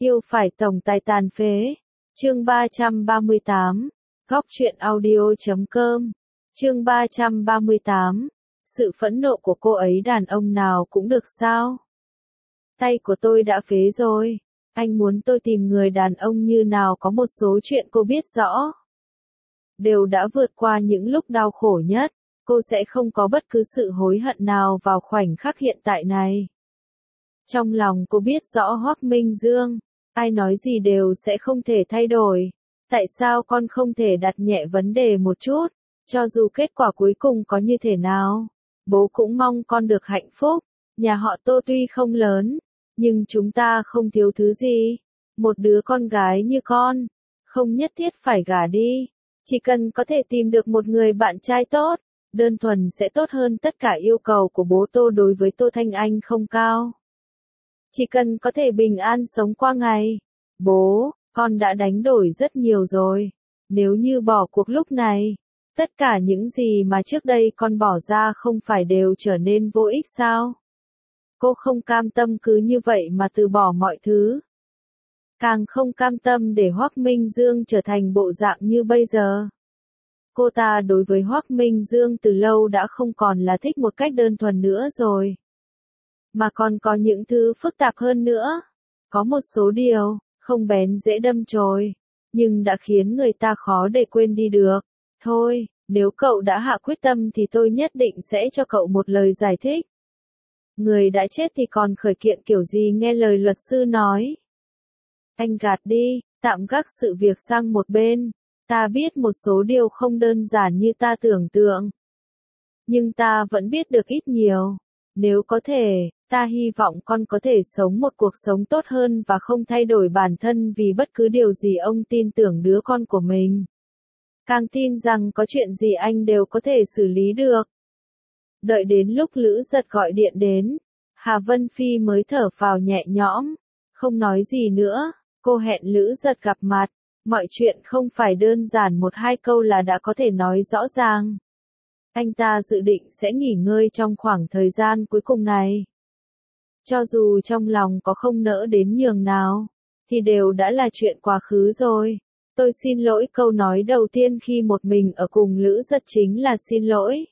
Yêu phải tổng tài tàn phế. Chương 338. Góc truyện audio.com. Chương 338. Sự phẫn nộ của cô ấy đàn ông nào cũng được sao? Tay của tôi đã phế rồi. Anh muốn tôi tìm người đàn ông như nào? Có một số chuyện cô biết rõ. Đều đã vượt qua những lúc đau khổ nhất. Cô sẽ không có bất cứ sự hối hận nào vào khoảnh khắc hiện tại này. Trong lòng cô biết rõ Hoắc Minh Dương, ai nói gì đều sẽ không thể thay đổi. Tại sao con không thể đặt nhẹ vấn đề một chút? Cho dù kết quả cuối cùng có như thế nào, bố cũng mong con được hạnh phúc. Nhà họ Tô tuy không lớn, nhưng chúng ta không thiếu thứ gì. Một đứa con gái như con, không nhất thiết phải gả đi. Chỉ cần có thể tìm được một người bạn trai tốt, đơn thuần sẽ tốt hơn tất cả. Yêu cầu của bố Tô đối với Tô Thanh Anh không cao. Chỉ cần có thể bình an sống qua ngày. Bố, con đã đánh đổi rất nhiều rồi. Nếu như bỏ cuộc lúc này, tất cả những gì mà trước đây con bỏ ra không phải đều trở nên vô ích sao? Cô không cam tâm cứ như vậy mà từ bỏ mọi thứ. Càng không cam tâm để Hoắc Minh Dương trở thành bộ dạng như bây giờ. Cô ta đối với Hoắc Minh Dương từ lâu đã không còn là thích một cách đơn thuần nữa rồi. Mà còn có những thứ phức tạp hơn nữa. Có một số điều, không bén dễ đâm chồi, nhưng đã khiến người ta khó để quên đi được. Thôi, nếu cậu đã hạ quyết tâm thì tôi nhất định sẽ cho cậu một lời giải thích. Người đã chết thì còn khởi kiện kiểu gì, nghe lời luật sư nói. Anh gạt đi, tạm gác sự việc sang một bên. Ta biết một số điều không đơn giản như ta tưởng tượng. Nhưng ta vẫn biết được ít nhiều. Nếu có thể, ta hy vọng con có thể sống một cuộc sống tốt hơn và không thay đổi bản thân vì bất cứ điều gì. Ông tin tưởng đứa con của mình. Càng tin rằng có chuyện gì anh đều có thể xử lý được. Đợi đến lúc Lữ Giật gọi điện đến, Hà Vân Phi mới thở phào nhẹ nhõm, không nói gì nữa. Cô hẹn Lữ Giật gặp mặt, mọi chuyện không phải đơn giản một hai câu là đã có thể nói rõ ràng. Anh ta dự định sẽ nghỉ ngơi trong khoảng thời gian cuối cùng này. Cho dù trong lòng có không nỡ đến nhường nào, thì đều đã là chuyện quá khứ rồi. Tôi xin lỗi. Câu nói đầu tiên khi một mình ở cùng Lữ Giật chính là xin lỗi.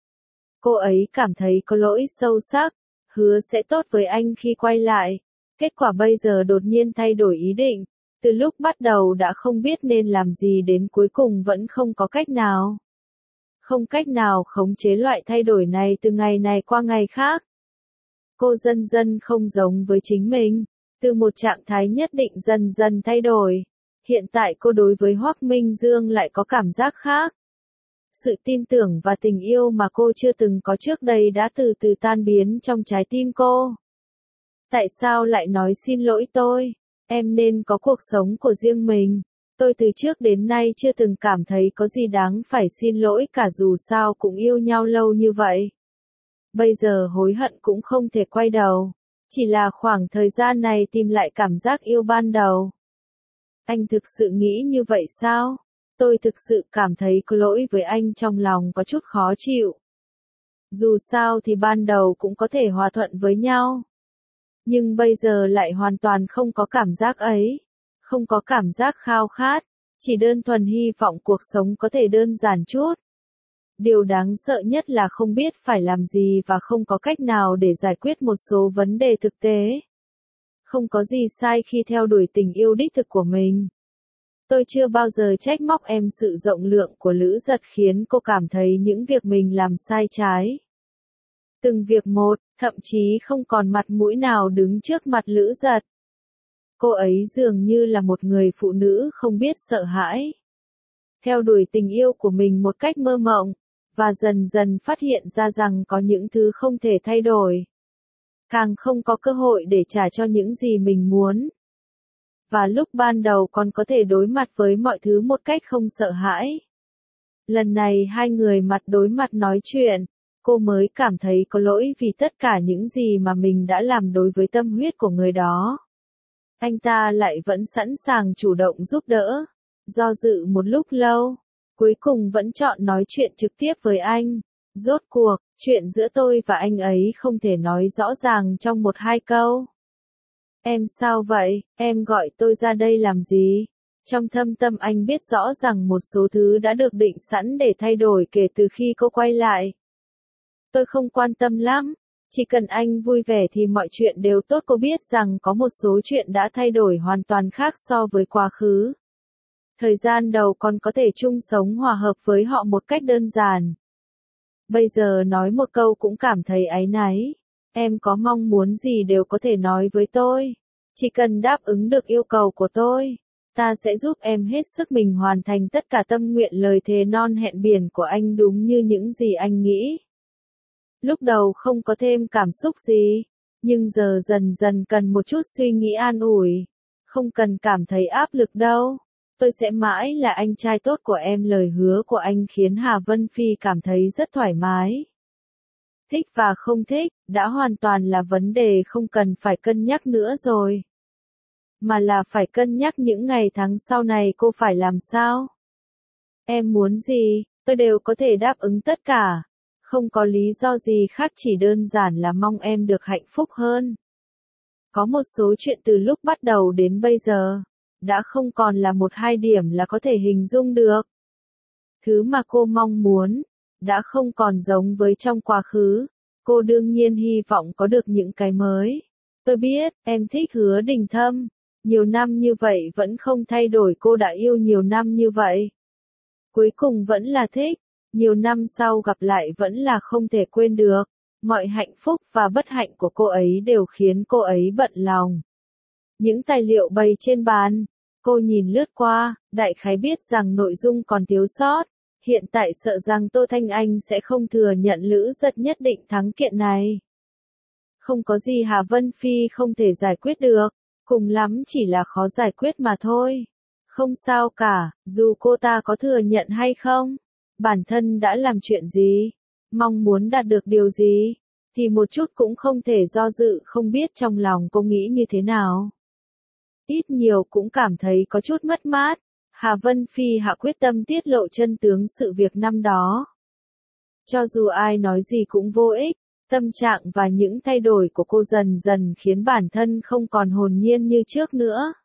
Cô ấy cảm thấy có lỗi sâu sắc, hứa sẽ tốt với anh khi quay lại. Kết quả bây giờ đột nhiên thay đổi ý định, từ lúc bắt đầu đã không biết nên làm gì đến cuối cùng vẫn không có cách nào. Không cách nào khống chế loại thay đổi này từ ngày này qua ngày khác. Cô dần dần không giống với chính mình, từ một trạng thái nhất định dần dần thay đổi. Hiện tại cô đối với Hoắc Minh Dương lại có cảm giác khác. Sự tin tưởng và tình yêu mà cô chưa từng có trước đây đã từ từ tan biến trong trái tim cô. Tại sao lại nói xin lỗi tôi? Em nên có cuộc sống của riêng mình. Tôi từ trước đến nay chưa từng cảm thấy có gì đáng phải xin lỗi cả, dù sao cũng yêu nhau lâu như vậy. Bây giờ hối hận cũng không thể quay đầu. Chỉ là khoảng thời gian này tìm lại cảm giác yêu ban đầu. Anh thực sự nghĩ như vậy sao? Tôi thực sự cảm thấy có lỗi với anh, trong lòng có chút khó chịu. Dù sao thì ban đầu cũng có thể hòa thuận với nhau. Nhưng bây giờ lại hoàn toàn không có cảm giác ấy. Không có cảm giác khao khát. Chỉ đơn thuần hy vọng cuộc sống có thể đơn giản chút. Điều đáng sợ nhất là không biết phải làm gì và không có cách nào để giải quyết một số vấn đề thực tế. Không có gì sai khi theo đuổi tình yêu đích thực của mình. Tôi chưa bao giờ trách móc em. Sự rộng lượng của Lữ Giật khiến cô cảm thấy những việc mình làm sai trái. Từng việc một, thậm chí không còn mặt mũi nào đứng trước mặt Lữ Giật. Cô ấy dường như là một người phụ nữ không biết sợ hãi. Theo đuổi tình yêu của mình một cách mơ mộng, và dần dần phát hiện ra rằng có những thứ không thể thay đổi. Càng không có cơ hội để trả cho những gì mình muốn. Và lúc ban đầu còn có thể đối mặt với mọi thứ một cách không sợ hãi. Lần này hai người mặt đối mặt nói chuyện, cô mới cảm thấy có lỗi vì tất cả những gì mà mình đã làm đối với tâm huyết của người đó. Anh ta lại vẫn sẵn sàng chủ động giúp đỡ. Do dự một lúc lâu, cuối cùng vẫn chọn nói chuyện trực tiếp với anh. Rốt cuộc, chuyện giữa tôi và anh ấy không thể nói rõ ràng trong một hai câu. Em sao vậy, em gọi tôi ra đây làm gì? Trong thâm tâm anh biết rõ rằng một số thứ đã được định sẵn để thay đổi kể từ khi cô quay lại. Tôi không quan tâm lắm, chỉ cần anh vui vẻ thì mọi chuyện đều tốt. Cô biết rằng có một số chuyện đã thay đổi hoàn toàn khác so với quá khứ. Thời gian đầu còn có thể chung sống hòa hợp với họ một cách đơn giản. Bây giờ nói một câu cũng cảm thấy áy náy. Em có mong muốn gì đều có thể nói với tôi. Chỉ cần đáp ứng được yêu cầu của tôi, ta sẽ giúp em hết sức mình hoàn thành tất cả tâm nguyện lời thề non hẹn biển của anh đúng như những gì anh nghĩ. Lúc đầu không có thêm cảm xúc gì, nhưng giờ dần dần cần một chút suy nghĩ an ủi. Không cần cảm thấy áp lực đâu. Tôi sẽ mãi là anh trai tốt của em. Lời hứa của anh khiến Hà Vân Phi cảm thấy rất thoải mái. Thích và không thích, đã hoàn toàn là vấn đề không cần phải cân nhắc nữa rồi. Mà là phải cân nhắc những ngày tháng sau này cô phải làm sao. Em muốn gì, tôi đều có thể đáp ứng tất cả. Không có lý do gì khác, chỉ đơn giản là mong em được hạnh phúc hơn. Có một số chuyện từ lúc bắt đầu đến bây giờ, đã không còn là một hai điểm là có thể hình dung được. Thứ mà cô mong muốn, đã không còn giống với trong quá khứ. Cô đương nhiên hy vọng có được những cái mới. Tôi biết, em thích Hứa Đình Thâm. Nhiều năm như vậy vẫn không thay đổi. Cô đã yêu nhiều năm như vậy. Cuối cùng vẫn là thích. Nhiều năm sau gặp lại vẫn là không thể quên được. Mọi hạnh phúc và bất hạnh của cô ấy đều khiến cô ấy bận lòng. Những tài liệu bày trên bàn, cô nhìn lướt qua, đại khái biết rằng nội dung còn thiếu sót. Hiện tại sợ rằng Tô Thanh Anh sẽ không thừa nhận Lữ Giật nhất định thắng kiện này. Không có gì Hà Vân Phi không thể giải quyết được, cùng lắm chỉ là khó giải quyết mà thôi. Không sao cả, dù cô ta có thừa nhận hay không, bản thân đã làm chuyện gì, mong muốn đạt được điều gì, thì một chút cũng không thể do dự. Không biết trong lòng cô nghĩ như thế nào. Ít nhiều cũng cảm thấy có chút mất mát. Hà Vân Phi hạ quyết tâm tiết lộ chân tướng sự việc năm đó. Cho dù ai nói gì cũng vô ích, tâm trạng và những thay đổi của cô dần dần khiến bản thân không còn hồn nhiên như trước nữa.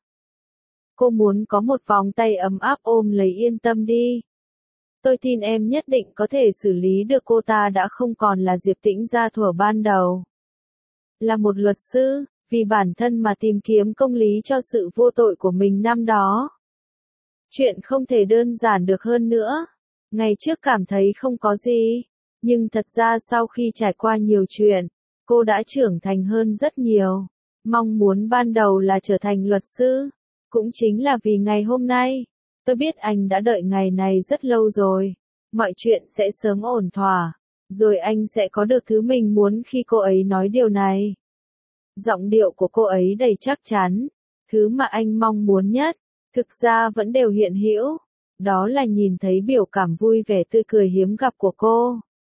Cô muốn có một vòng tay ấm áp ôm lấy. Yên tâm đi. Tôi tin em nhất định có thể xử lý được. Cô ta đã không còn là Diệp Tĩnh Gia thuở ban đầu. Là một luật sư, vì bản thân mà tìm kiếm công lý cho sự vô tội của mình năm đó. Chuyện không thể đơn giản được hơn nữa. Ngày trước cảm thấy không có gì, nhưng thật ra sau khi trải qua nhiều chuyện, cô đã trưởng thành hơn rất nhiều. Mong muốn ban đầu là trở thành luật sư, cũng chính là vì ngày hôm nay. Tôi biết anh đã đợi ngày này rất lâu rồi. Mọi chuyện sẽ sớm ổn thỏa, rồi anh sẽ có được thứ mình muốn. Khi cô ấy nói điều này, giọng điệu của cô ấy đầy chắc chắn. Thứ mà anh mong muốn nhất, thực ra vẫn đều hiện hữu. Đó là nhìn thấy biểu cảm vui vẻ tươi cười hiếm gặp của cô.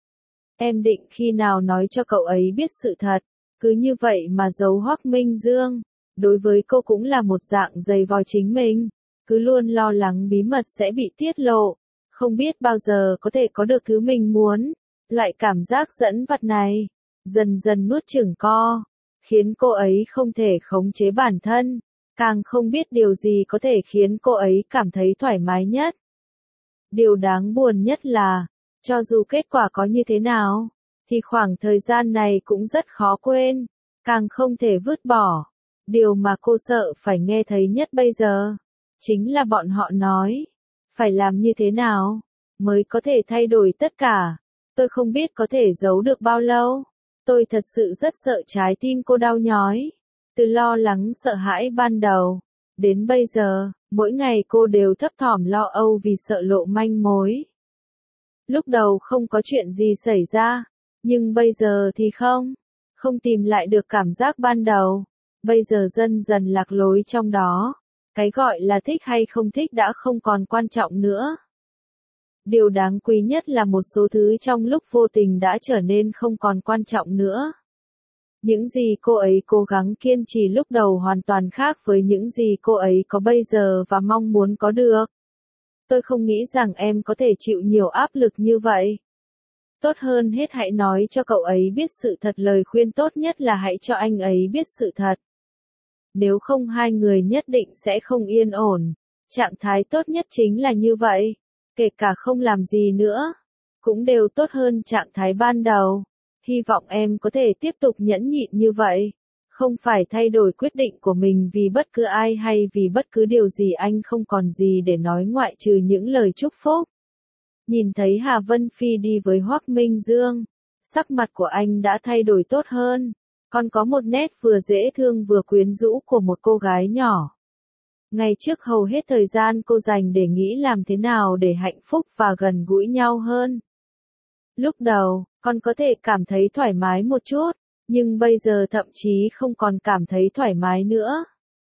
Em định khi nào nói cho cậu ấy biết sự thật, cứ như vậy mà giấu Hoắc Minh Dương. Đối với cô cũng là một dạng giày vò chính mình, cứ luôn lo lắng bí mật sẽ bị tiết lộ, không biết bao giờ có thể có được thứ mình muốn. Loại cảm giác dẫn vặt này, dần dần nuốt chửng co, khiến cô ấy không thể khống chế bản thân, càng không biết điều gì có thể khiến cô ấy cảm thấy thoải mái nhất. Điều đáng buồn nhất là, cho dù kết quả có như thế nào, thì khoảng thời gian này cũng rất khó quên, càng không thể vứt bỏ. Điều mà cô sợ phải nghe thấy nhất bây giờ, chính là bọn họ nói, phải làm như thế nào, mới có thể thay đổi tất cả. Tôi không biết có thể giấu được bao lâu. Tôi thật sự rất sợ. Trái tim cô đau nhói. Từ lo lắng sợ hãi ban đầu, đến bây giờ, mỗi ngày cô đều thấp thỏm lo âu vì sợ lộ manh mối. Lúc đầu không có chuyện gì xảy ra, nhưng bây giờ thì không tìm lại được cảm giác ban đầu. Bây giờ dần dần lạc lối trong đó. Cái gọi là thích hay không thích đã không còn quan trọng nữa. Điều đáng quý nhất là một số thứ trong lúc vô tình đã trở nên không còn quan trọng nữa. Những gì cô ấy cố gắng kiên trì lúc đầu hoàn toàn khác với những gì cô ấy có bây giờ và mong muốn có được. Tôi không nghĩ rằng em có thể chịu nhiều áp lực như vậy. Tốt hơn hết hãy nói cho cậu ấy biết sự thật. Lời khuyên tốt nhất là hãy cho anh ấy biết sự thật. nếu không hai người nhất định sẽ không yên ổn. Trạng thái tốt nhất chính là như vậy, kể cả không làm gì nữa, cũng đều tốt hơn trạng thái ban đầu. Hy vọng em có thể tiếp tục nhẫn nhịn như vậy, không phải thay đổi quyết định của mình vì bất cứ ai hay vì bất cứ điều gì. Anh không còn gì để nói ngoại trừ những lời chúc phúc. Nhìn thấy Hà Vân Phi đi với Hoắc Minh Dương, sắc mặt của anh đã thay đổi tốt hơn, còn có một nét vừa dễ thương vừa quyến rũ của một cô gái nhỏ. Ngày trước hầu hết thời gian cô dành để nghĩ làm thế nào để hạnh phúc và gần gũi nhau hơn. Lúc đầu, con có thể cảm thấy thoải mái một chút, nhưng bây giờ thậm chí không còn cảm thấy thoải mái nữa.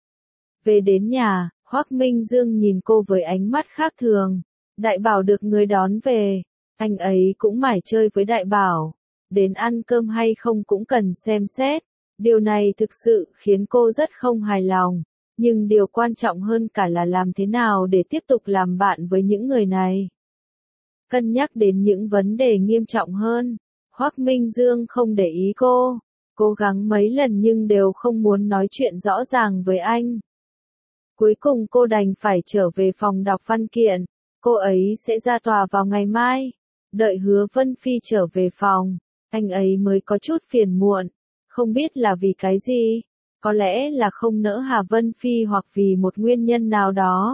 Về đến nhà, Hoắc Minh Dương nhìn cô với ánh mắt khác thường. Đại Bảo được người đón về, anh ấy cũng mải chơi với Đại Bảo, đến ăn cơm hay không cũng cần xem xét. Điều này thực sự khiến cô rất không hài lòng, nhưng điều quan trọng hơn cả là làm thế nào để tiếp tục làm bạn với những người này. Cân nhắc đến những vấn đề nghiêm trọng hơn, Hoắc Minh Dương không để ý cô, cố gắng mấy lần nhưng đều không muốn nói chuyện rõ ràng với anh. Cuối cùng cô đành phải trở về phòng đọc văn kiện, cô ấy sẽ ra tòa vào ngày mai. Đợi Hứa Vân Phi trở về phòng, anh ấy mới có chút phiền muộn, không biết là vì cái gì, có lẽ là không nỡ Hà Vân Phi hoặc vì một nguyên nhân nào đó.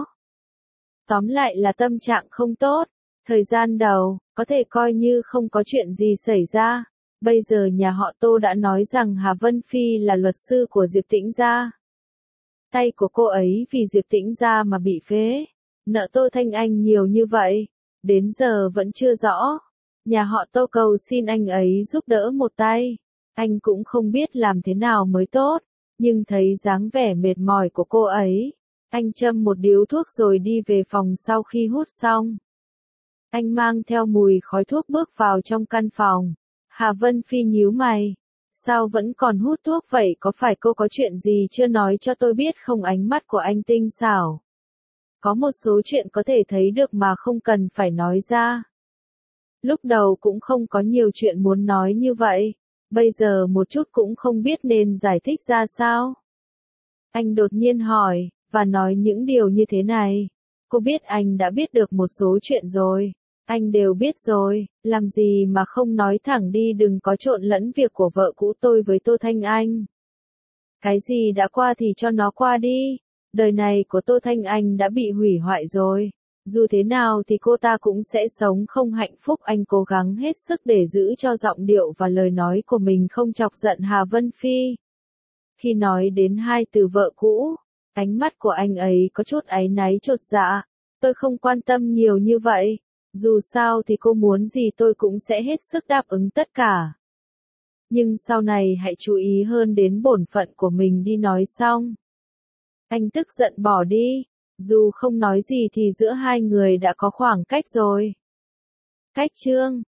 Tóm lại là tâm trạng không tốt. Thời gian đầu, có thể coi như không có chuyện gì xảy ra. Bây giờ nhà họ Tô đã nói rằng Hà Vân Phi là luật sư của Diệp Tĩnh Gia. Tay của cô ấy vì Diệp Tĩnh Gia mà bị phế. Nợ Tô Thanh Anh nhiều như vậy, đến giờ vẫn chưa rõ. Nhà họ Tô cầu xin anh ấy giúp đỡ một tay. Anh cũng không biết làm thế nào mới tốt, nhưng thấy dáng vẻ mệt mỏi của cô ấy, anh châm một điếu thuốc rồi đi về phòng. Sau khi hút xong, anh mang theo mùi khói thuốc bước vào trong căn phòng. Hà Vân Phi nhíu mày. Sao vẫn còn hút thuốc vậy, có phải cô có chuyện gì chưa nói cho tôi biết không? Ánh mắt của anh tinh xảo. Có một số chuyện có thể thấy được mà không cần phải nói ra. Lúc đầu cũng không có nhiều chuyện muốn nói như vậy, bây giờ một chút cũng không biết nên giải thích ra sao. Anh đột nhiên hỏi, và nói những điều như thế này. Cô biết anh đã biết được một số chuyện rồi. Anh đều biết rồi, làm gì mà không nói thẳng đi, đừng có trộn lẫn việc của vợ cũ tôi với Tô Thanh Anh. Cái gì đã qua thì cho nó qua đi. Đời này của Tô Thanh Anh đã bị hủy hoại rồi. Dù thế nào thì cô ta cũng sẽ sống không hạnh phúc. Anh cố gắng hết sức để giữ cho giọng điệu và lời nói của mình không chọc giận Hà Vân Phi. Khi nói đến hai từ vợ cũ, ánh mắt của anh ấy có chút áy náy chột dạ. Tôi không quan tâm nhiều như vậy. Dù sao thì cô muốn gì tôi cũng sẽ hết sức đáp ứng tất cả. Nhưng sau này hãy chú ý hơn đến bổn phận của mình đi. Nói xong, anh tức giận bỏ đi. Dù không nói gì thì giữa hai người đã có khoảng cách rồi. Cách chương